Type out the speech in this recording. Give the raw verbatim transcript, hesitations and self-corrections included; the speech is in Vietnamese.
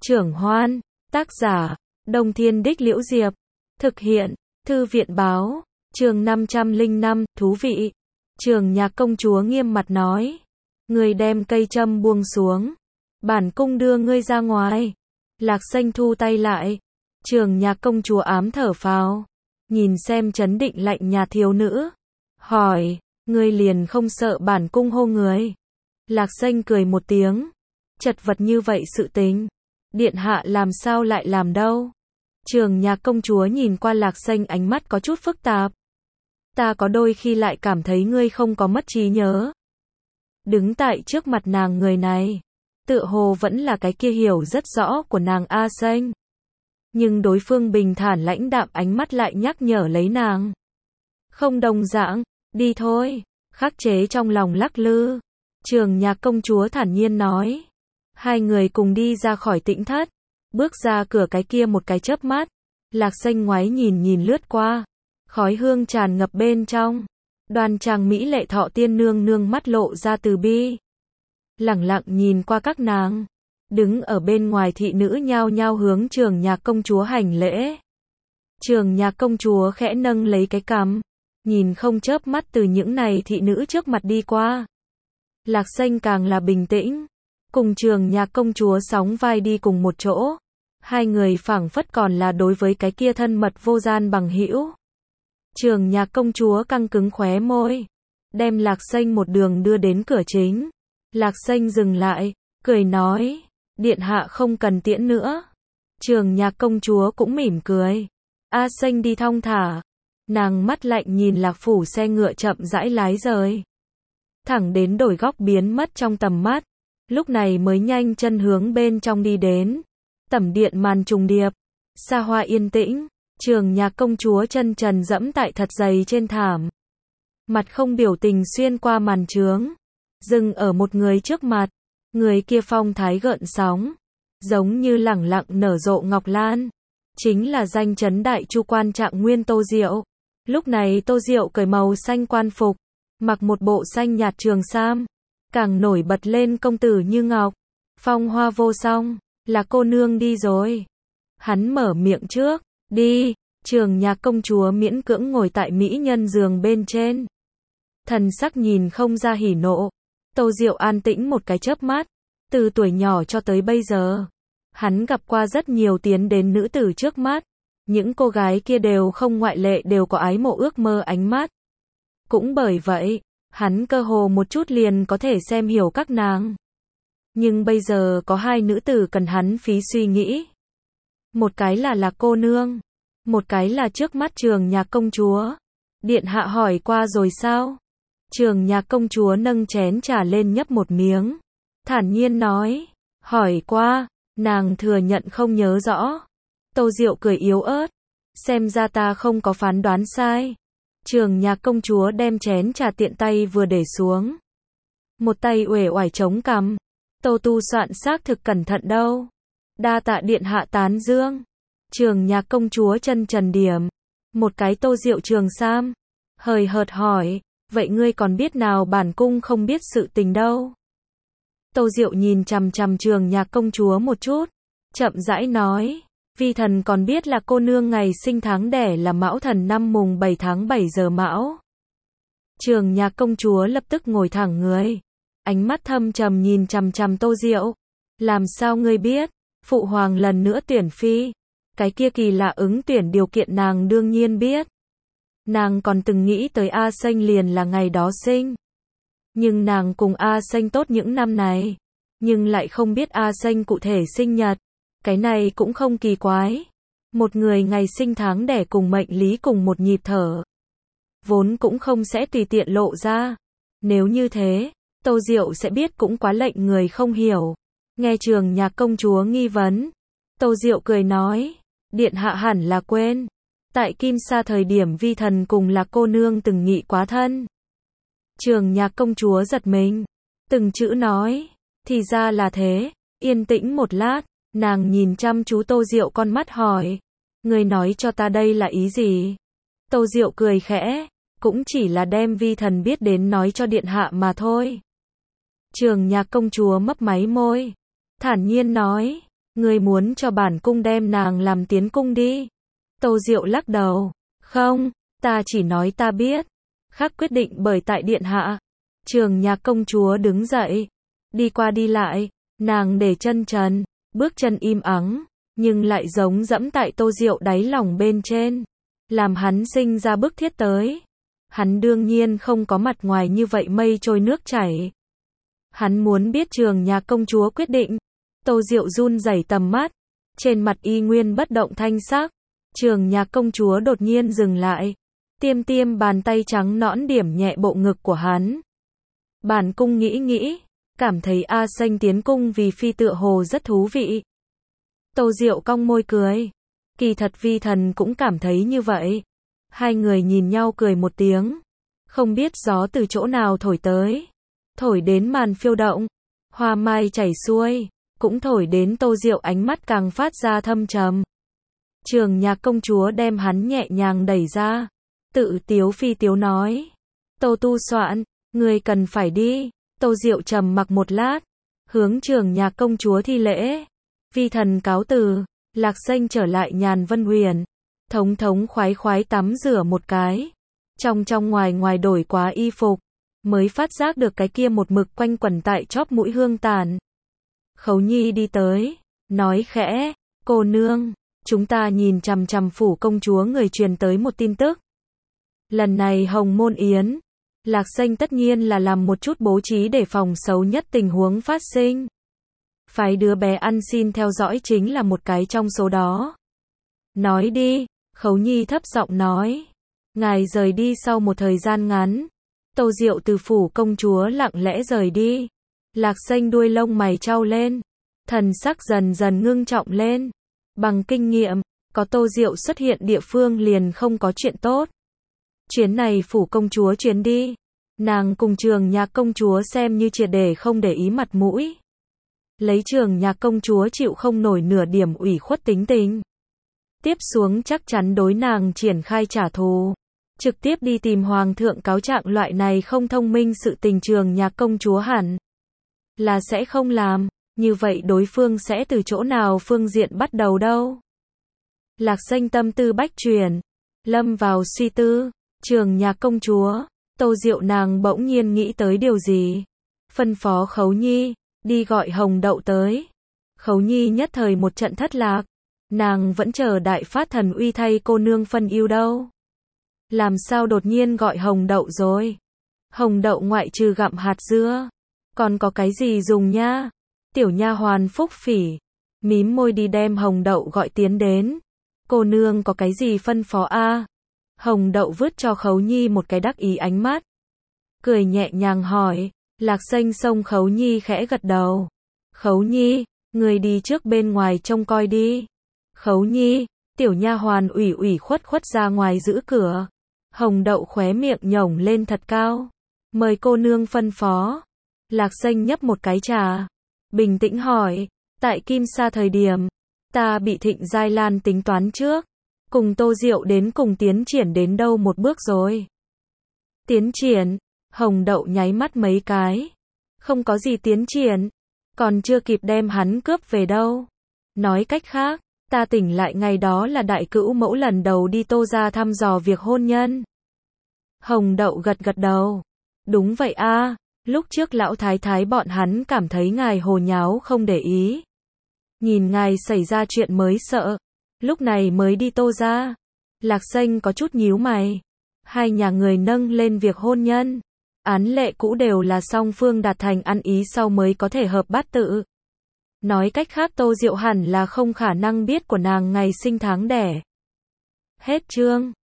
Trưởng Hoan, tác giả, Đông Thiên Đích Liễu Diệp, thực hiện, Thư viện báo, chương năm trăm lẻ năm, thú vị. Trường Nhạc công chúa nghiêm mặt nói, ngươi đem cây châm buông xuống, bản cung đưa ngươi ra ngoài. Lạc Xanh thu tay lại, Trường Nhạc công chúa ám thở phào, nhìn xem trấn định lạnh nhạt thiếu nữ, hỏi, ngươi liền không sợ bản cung hô người? Lạc Xanh cười một tiếng, chật vật như vậy sự tình, điện hạ làm sao lại làm đâu? Trường Nhạc công chúa nhìn qua Lạc Xanh, ánh mắt có chút phức tạp. Ta có đôi khi lại cảm thấy ngươi không có mất trí nhớ. Đứng tại trước mặt nàng người này, tựa hồ vẫn là cái kia hiểu rất rõ của nàng A Xanh. Nhưng đối phương bình thản lãnh đạm ánh mắt lại nhắc nhở lấy nàng. Không đồng dạng, đi thôi, khắc chế trong lòng lắc lư. Trường Nhạc công chúa thản nhiên nói. Hai người cùng đi ra khỏi tĩnh thất, bước ra cửa cái kia một cái chớp mắt, Lạc Xanh ngoái nhìn nhìn lướt qua, khói hương tràn ngập bên trong, đoan trang mỹ lệ Thọ Tiên nương nương mắt lộ ra từ bi, lẳng lặng nhìn qua các nàng, đứng ở bên ngoài thị nữ nhao nhao hướng Trường Nhạc công chúa hành lễ. Trường Nhạc công chúa khẽ nâng lấy cái cằm, nhìn không chớp mắt từ những này thị nữ trước mặt đi qua. Lạc Xanh càng là bình tĩnh, cùng Trường Nhạc công chúa sóng vai đi cùng một chỗ, hai người phảng phất còn là đối với cái kia thân mật vô gian bằng hữu. Trường Nhạc công chúa căng cứng khóe môi, đem Lạc Xanh một đường đưa đến cửa chính. Lạc Xanh dừng lại, cười nói, điện hạ không cần tiễn nữa. Trường Nhạc công chúa cũng mỉm cười, A Xanh đi thong thả. Nàng mắt lạnh nhìn Lạc phủ xe ngựa chậm rãi lái rời, thẳng đến đổi góc biến mất trong tầm mắt, lúc này mới nhanh chân hướng bên trong đi đến. Tẩm điện màn trùng điệp, xa hoa yên tĩnh, Trường Nhạc công chúa chân trần dẫm tại thật dày trên thảm, mặt không biểu tình xuyên qua màn trướng, dừng ở một người trước mặt. Người kia phong thái gợn sóng, giống như lẳng lặng nở rộ ngọc lan, chính là danh chấn đại chu quan Trạng Nguyên Tô Diệu. Lúc này Tô Diệu cởi màu xanh quan phục, mặc một bộ xanh nhạt trường sam, càng nổi bật lên công tử như ngọc, phong hoa vô song. Là cô nương đi rồi. Hắn mở miệng trước, đi. Trường Nhạc công chúa miễn cưỡng ngồi tại mỹ nhân giường bên trên, thần sắc nhìn không ra hỉ nộ. Tô Diệu an tĩnh một cái chớp mắt, từ tuổi nhỏ cho tới bây giờ, hắn gặp qua rất nhiều tiến đến nữ tử trước mắt, những cô gái kia đều không ngoại lệ đều có ái mộ ước mơ ánh mắt. Cũng bởi vậy, hắn cơ hồ một chút liền có thể xem hiểu các nàng. Nhưng bây giờ có hai nữ tử cần hắn phí suy nghĩ. Một cái là Lạc cô nương, một cái là trước mắt Trường Nhạc công chúa. Điện hạ hỏi qua rồi sao? Trường Nhạc công chúa nâng chén trà lên nhấp một miếng, thản nhiên nói, hỏi qua. Nàng thừa nhận không nhớ rõ. Tô Diệu cười yếu ớt, xem ra ta không có phán đoán sai. Trường Nhạc công chúa đem chén trà tiện tay vừa để xuống, một tay uể oải chống cằm. Tô tu soạn xác thực cẩn thận đâu. Đa tạ điện hạ tán dương. Trường Nhạc công chúa chân trần điểm một cái Tô Diệu trường sam, hời hợt hỏi, vậy ngươi còn biết nào bản cung không biết sự tình đâu? Tô Diệu nhìn chằm chằm Trường Nhạc công chúa một chút, chậm rãi nói, vi thần còn biết là cô nương ngày sinh tháng đẻ là Mão Thần năm mùng bảy tháng bảy giờ Mão. Trường Nhạc công chúa lập tức ngồi thẳng người, ánh mắt thâm trầm nhìn chằm chằm Tô Diệu. Làm sao ngươi biết? Phụ hoàng lần nữa tuyển phi, cái kia kỳ lạ ứng tuyển điều kiện nàng đương nhiên biết. Nàng còn từng nghĩ tới A Xanh liền là ngày đó sinh. Nhưng nàng cùng A Xanh tốt những năm này, nhưng lại không biết A Xanh cụ thể sinh nhật. Cái này cũng không kỳ quái. Một người ngày sinh tháng đẻ cùng mệnh lý cùng một nhịp thở, vốn cũng không sẽ tùy tiện lộ ra. Nếu như thế, Tô Diệu sẽ biết cũng quá lệnh người không hiểu. Nghe Trường Nhạc công chúa nghi vấn, Tô Diệu cười nói, điện hạ hẳn là quên, tại Kim Sa thời điểm vi thần cùng Lạc cô nương từng nghị quá thân. Trường Nhạc công chúa giật mình, từng chữ nói, thì ra là thế. Yên tĩnh một lát, nàng nhìn chăm chú Tô Diệu con mắt hỏi, ngươi nói cho ta đây là ý gì? Tô Diệu cười khẽ, cũng chỉ là đem vi thần biết đến nói cho điện hạ mà thôi. Trường Nhạc công chúa mấp máy môi, thản nhiên nói, Ngươi muốn cho bản cung đem nàng làm tiến cung đi. Tô Diệu lắc đầu. Không, ta chỉ nói ta biết. Khác quyết định bởi tại điện hạ. Trường Nhạc công chúa đứng dậy. Đi qua đi lại. Nàng để chân trần. Bước chân im ắng. Nhưng lại giống dẫm tại Tô Diệu đáy lòng bên trên. Làm hắn sinh ra bức thiết tới. Hắn đương nhiên không có mặt ngoài như vậy mây trôi nước chảy. Hắn muốn biết Trường Nhạc công chúa quyết định. Tô Diệu run rẩy tầm mắt. Trên mặt y nguyên bất động thanh sắc. Trường Nhạc công chúa đột nhiên dừng lại. Tiêm tiêm bàn tay trắng nõn điểm nhẹ bộ ngực của hắn. Bản cung nghĩ nghĩ. Cảm thấy A Xanh tiến cung vì phi tựa hồ rất thú vị. Tô Diệu cong môi cười. Kỳ thật vi thần cũng cảm thấy như vậy. Hai người nhìn nhau cười một tiếng. Không biết gió từ chỗ nào thổi tới. Thổi đến màn phiêu động. Hoa mai chảy xuôi. Cũng thổi đến Tô Diệu ánh mắt càng phát ra thâm trầm. Trường Nhạc công chúa đem hắn nhẹ nhàng đẩy ra. Tự tiếu phi tiếu nói. Tô Tu Soạn, người cần phải đi. Tô Diệu trầm mặc một lát. Hướng Trường Nhạc công chúa thi lễ. Vi thần cáo từ. Lạc Xanh trở lại Nhàn Vân Huyền. Thống thống khoái khoái tắm rửa một cái. Trong trong ngoài ngoài đổi quá y phục. Mới phát giác được cái kia một mực quanh quẩn tại chóp mũi hương tàn. Khấu Nhi đi tới. Nói khẽ. Cô nương. Chúng ta nhìn chằm chằm phủ công chúa người truyền tới một tin tức. Lần này Hồng Môn Yến. Lạc Xanh tất nhiên là làm một chút bố trí để phòng xấu nhất tình huống phát sinh. Phái đứa bé ăn xin theo dõi chính là một cái trong số đó. Nói đi. Khấu Nhi thấp giọng nói. Ngài rời đi sau một thời gian ngắn. Tô Diệu từ phủ công chúa lặng lẽ rời đi. Lạc Xanh đuôi lông mày trao lên. Thần sắc dần dần ngưng trọng lên. Bằng kinh nghiệm, có Tô Diệu xuất hiện địa phương liền không có chuyện tốt. Chuyến này phủ công chúa chuyến đi. Nàng cùng Trường Nhạc công chúa xem như triệt để không để ý mặt mũi. Lấy Trường Nhạc công chúa chịu không nổi nửa điểm ủy khuất tính tình. Tiếp xuống chắc chắn đối nàng triển khai trả thù. Trực tiếp đi tìm hoàng thượng cáo trạng loại này không thông minh sự tình Trường Nhạc công chúa hẳn là sẽ không làm. Như vậy đối phương sẽ từ chỗ nào phương diện bắt đầu đâu? Lạc Xanh tâm tư bách chuyển. Lâm vào suy tư. Trường Nhạc công chúa. Tô Diệu nàng bỗng nhiên nghĩ tới điều gì. Phân phó Khấu Nhi. Đi gọi Hồng Đậu tới. Khấu Nhi nhất thời một trận thất lạc. Nàng vẫn chờ đại phát thần uy thay cô nương phân ưu đâu. Làm sao đột nhiên gọi Hồng Đậu rồi? Hồng Đậu ngoại trừ gặm hạt dưa. Còn có cái gì dùng nha? Tiểu nha hoàn Phúc Phỉ. Mím môi đi đem Hồng Đậu gọi tiến đến. Cô nương có cái gì phân phó a? Hồng Đậu vứt cho Khấu Nhi một cái đắc ý ánh mắt. Cười nhẹ nhàng hỏi. Lạc Xanh xông Khấu Nhi khẽ gật đầu. Khấu Nhi, người đi trước bên ngoài trông coi đi. Khấu Nhi, tiểu nha hoàn ủy ủy khuất khuất ra ngoài giữ cửa. Hồng Đậu khóe miệng nhổng lên thật cao. Mời cô nương phân phó. Lạc Xanh nhấp một cái trà. Bình tĩnh hỏi. Tại Kim Sa thời điểm. Ta bị Thịnh Giai Lan tính toán trước. Cùng Tô Diệu đến cùng tiến triển đến đâu một bước rồi. Tiến triển. Hồng Đậu nháy mắt mấy cái. Không có gì tiến triển. Còn chưa kịp đem hắn cướp về đâu. Nói cách khác. Ta tỉnh lại ngày đó là đại cữu mẫu lần đầu đi Tô gia thăm dò việc hôn nhân. Hồng Đậu gật gật đầu. Đúng vậy a, lúc trước lão thái thái bọn hắn cảm thấy ngài hồ nháo không để ý. Nhìn ngài xảy ra chuyện mới sợ. Lúc này mới đi Tô gia. Lạc Xanh có chút nhíu mày. Hai nhà người nâng lên việc hôn nhân. Án lệ cũ đều là song phương đạt thành ăn ý sau mới có thể hợp bát tự. Nói cách khác Tô Diệu hẳn là không khả năng biết của nàng ngày sinh tháng đẻ. Hết chương.